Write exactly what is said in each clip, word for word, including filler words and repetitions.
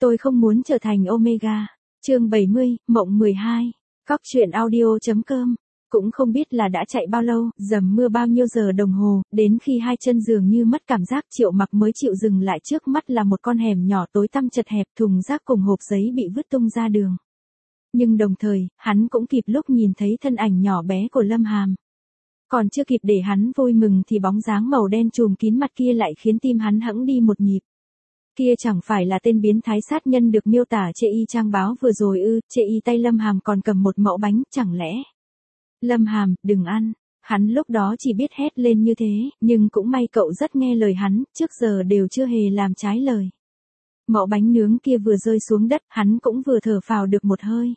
Tôi không muốn trở thành Omega. Chương bảy mươi, mộng mười hai. Cóc truyện audio chấm com. Cũng không biết là đã chạy bao lâu, dầm mưa bao nhiêu giờ đồng hồ, đến khi hai chân dường như mất cảm giác, Triệu Mặc mới chịu dừng lại. Trước mắt là một con hẻm nhỏ tối tăm chật hẹp, thùng rác cùng hộp giấy bị vứt tung ra đường. Nhưng đồng thời, hắn cũng kịp lúc nhìn thấy thân ảnh nhỏ bé của Lâm Hàm. Còn chưa kịp để hắn vui mừng thì bóng dáng màu đen trùm kín mặt kia lại khiến tim hắn hẫng đi một nhịp. Kia chẳng phải là tên biến thái sát nhân được miêu tả trên y trang báo vừa rồi ư? Trên y tay Lâm Hàm còn cầm một mẩu bánh, chẳng lẽ? Lâm Hàm, đừng ăn. Hắn lúc đó chỉ biết hét lên như thế, nhưng cũng may cậu rất nghe lời hắn, trước giờ đều chưa hề làm trái lời. Mẩu bánh nướng kia vừa rơi xuống đất, hắn cũng vừa thở phào được một hơi.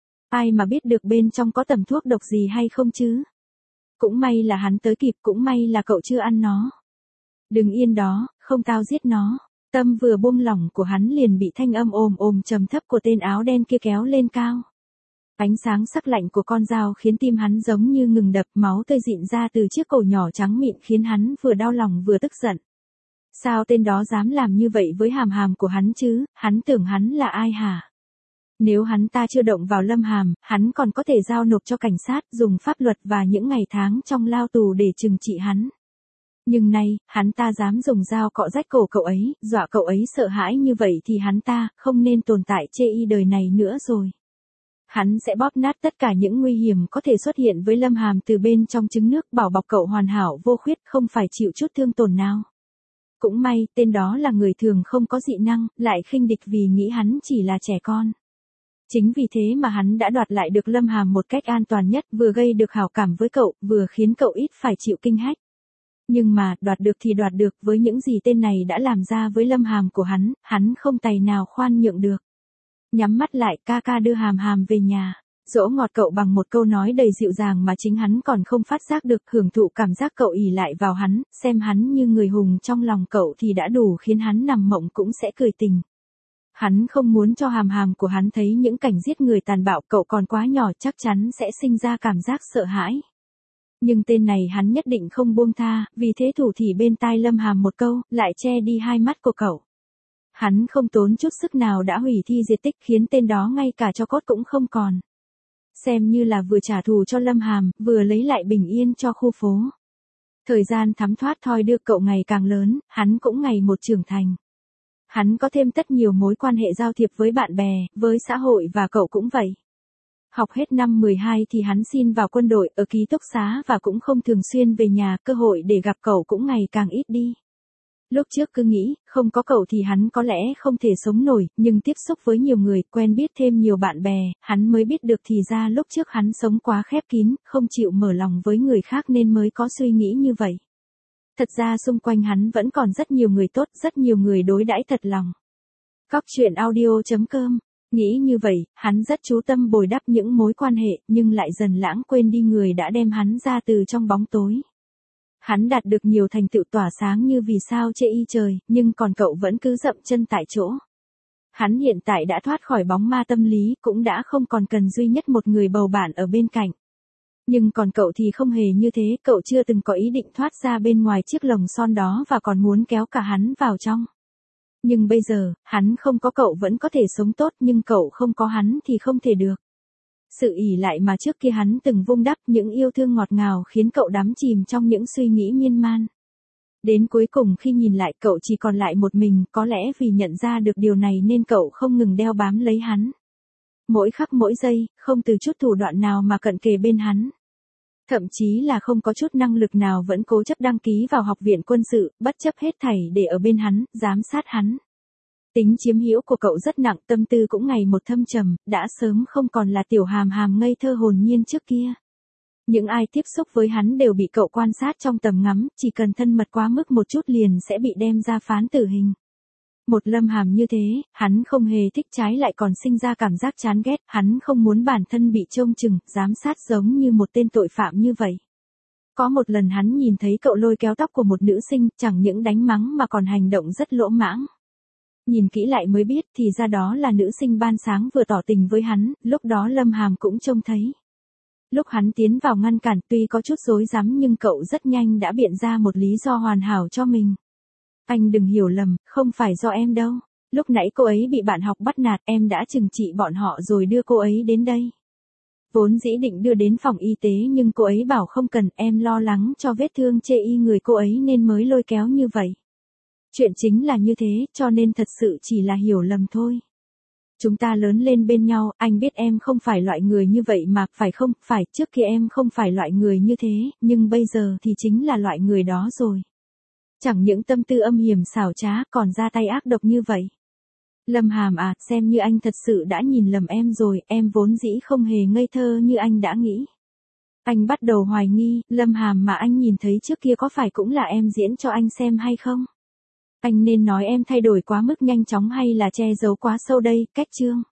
Ai mà biết được bên trong có tầm thuốc độc gì hay không chứ? Cũng may là hắn tới kịp, cũng may là cậu chưa ăn nó. Đừng yên đó, không tao giết nó. Tâm vừa buông lỏng của hắn liền bị thanh âm ồm ồm trầm thấp của tên áo đen kia kéo lên cao. Ánh sáng sắc lạnh của con dao khiến tim hắn giống như ngừng đập, máu tươi rịn ra từ chiếc cổ nhỏ trắng mịn khiến hắn vừa đau lòng vừa tức giận. Sao tên đó dám làm như vậy với Hàm Hàm của hắn chứ, hắn tưởng hắn là ai hả? Nếu hắn ta chưa động vào Lâm Hàm, hắn còn có thể giao nộp cho cảnh sát, dùng pháp luật và những ngày tháng trong lao tù để trừng trị hắn. Nhưng nay, hắn ta dám dùng dao cọ rách cổ cậu ấy, dọa cậu ấy sợ hãi như vậy thì hắn ta không nên tồn tại trên y đời này nữa rồi. Hắn sẽ bóp nát tất cả những nguy hiểm có thể xuất hiện với Lâm Hàm từ bên trong trứng nước, bảo bọc cậu hoàn hảo vô khuyết, không phải chịu chút thương tổn nào. Cũng may, tên đó là người thường không có dị năng, lại khinh địch vì nghĩ hắn chỉ là trẻ con. Chính vì thế mà hắn đã đoạt lại được Lâm Hàm một cách an toàn nhất, vừa gây được hảo cảm với cậu, vừa khiến cậu ít phải chịu kinh hách. Nhưng mà, đoạt được thì đoạt được, với những gì tên này đã làm ra với Lâm Hàm của hắn, hắn không tài nào khoan nhượng được. Nhắm mắt lại, ca ca đưa Hàm Hàm về nhà, dỗ ngọt cậu bằng một câu nói đầy dịu dàng mà chính hắn còn không phát giác được, hưởng thụ cảm giác cậu ỷ lại vào hắn, xem hắn như người hùng trong lòng cậu thì đã đủ khiến hắn nằm mộng cũng sẽ cười tình. Hắn không muốn cho Hàm Hàm của hắn thấy những cảnh giết người tàn bạo, cậu còn quá nhỏ, chắc chắn sẽ sinh ra cảm giác sợ hãi. Nhưng tên này hắn nhất định không buông tha, vì thế thủ thỉ bên tai Lâm Hàm một câu, lại che đi hai mắt của cậu. Hắn không tốn chút sức nào đã hủy thi diệt tích, khiến tên đó ngay cả tro cốt cũng không còn. Xem như là vừa trả thù cho Lâm Hàm, vừa lấy lại bình yên cho khu phố. Thời gian thấm thoát thoi đưa cậu ngày càng lớn, hắn cũng ngày một trưởng thành. Hắn có thêm rất nhiều mối quan hệ giao thiệp với bạn bè, với xã hội và cậu cũng vậy. Học hết năm mười hai thì hắn xin vào quân đội, ở ký túc xá và cũng không thường xuyên về nhà, cơ hội để gặp cậu cũng ngày càng ít đi. Lúc trước cứ nghĩ, không có cậu thì hắn có lẽ không thể sống nổi, nhưng tiếp xúc với nhiều người, quen biết thêm nhiều bạn bè, hắn mới biết được thì ra lúc trước hắn sống quá khép kín, không chịu mở lòng với người khác nên mới có suy nghĩ như vậy. Thật ra xung quanh hắn vẫn còn rất nhiều người tốt, rất nhiều người đối đãi thật lòng. Cóc truyện audio chấm com. Nghĩ như vậy, hắn rất chú tâm bồi đắp những mối quan hệ, nhưng lại dần lãng quên đi người đã đem hắn ra từ trong bóng tối. Hắn đạt được nhiều thành tựu tỏa sáng như vì sao trên y trời, nhưng còn cậu vẫn cứ dậm chân tại chỗ. Hắn hiện tại đã thoát khỏi bóng ma tâm lý, cũng đã không còn cần duy nhất một người bầu bạn ở bên cạnh. Nhưng còn cậu thì không hề như thế, cậu chưa từng có ý định thoát ra bên ngoài chiếc lồng son đó và còn muốn kéo cả hắn vào trong. Nhưng bây giờ, hắn không có cậu vẫn có thể sống tốt, nhưng cậu không có hắn thì không thể được. Sự ỷ lại mà trước kia hắn từng vung đắp, những yêu thương ngọt ngào khiến cậu đắm chìm trong những suy nghĩ miên man. Đến cuối cùng khi nhìn lại cậu chỉ còn lại một mình, có lẽ vì nhận ra được điều này nên cậu không ngừng đeo bám lấy hắn. Mỗi khắc mỗi giây, không từ chút thủ đoạn nào mà cận kề bên hắn. Thậm chí là không có chút năng lực nào vẫn cố chấp đăng ký vào học viện quân sự, bất chấp hết thảy để ở bên hắn, giám sát hắn. Tính chiếm hữu của cậu rất nặng, tâm tư cũng ngày một thâm trầm, đã sớm không còn là tiểu Hàm Hàm ngây thơ hồn nhiên trước kia. Những ai tiếp xúc với hắn đều bị cậu quan sát trong tầm ngắm, chỉ cần thân mật quá mức một chút liền sẽ bị đem ra phán tử hình. Một Lâm Hàm như thế, hắn không hề thích, trái lại còn sinh ra cảm giác chán ghét, hắn không muốn bản thân bị trông chừng, giám sát giống như một tên tội phạm như vậy. Có một lần hắn nhìn thấy cậu lôi kéo tóc của một nữ sinh, chẳng những đánh mắng mà còn hành động rất lỗ mãng. Nhìn kỹ lại mới biết thì ra đó là nữ sinh ban sáng vừa tỏ tình với hắn, lúc đó Lâm Hàm cũng trông thấy. Lúc hắn tiến vào ngăn cản tuy có chút rối rắm nhưng cậu rất nhanh đã biện ra một lý do hoàn hảo cho mình. Anh đừng hiểu lầm, không phải do em đâu. Lúc nãy cô ấy bị bạn học bắt nạt, em đã trừng trị bọn họ rồi đưa cô ấy đến đây. Vốn dĩ định đưa đến phòng y tế nhưng cô ấy bảo không cần, em lo lắng cho vết thương chê y người cô ấy nên mới lôi kéo như vậy. Chuyện chính là như thế, cho nên thật sự chỉ là hiểu lầm thôi. Chúng ta lớn lên bên nhau, anh biết em không phải loại người như vậy mà, phải không? Phải, trước kia em không phải loại người như thế, nhưng bây giờ thì chính là loại người đó rồi. Chẳng những tâm tư âm hiểm xảo trá, còn ra tay ác độc như vậy. Lâm Hàm à, xem như anh thật sự đã nhìn lầm em rồi, em vốn dĩ không hề ngây thơ như anh đã nghĩ. Anh bắt đầu hoài nghi, Lâm Hàm mà anh nhìn thấy trước kia có phải cũng là em diễn cho anh xem hay không? Anh nên nói em thay đổi quá mức nhanh chóng hay là che giấu quá sâu đây, cách chương.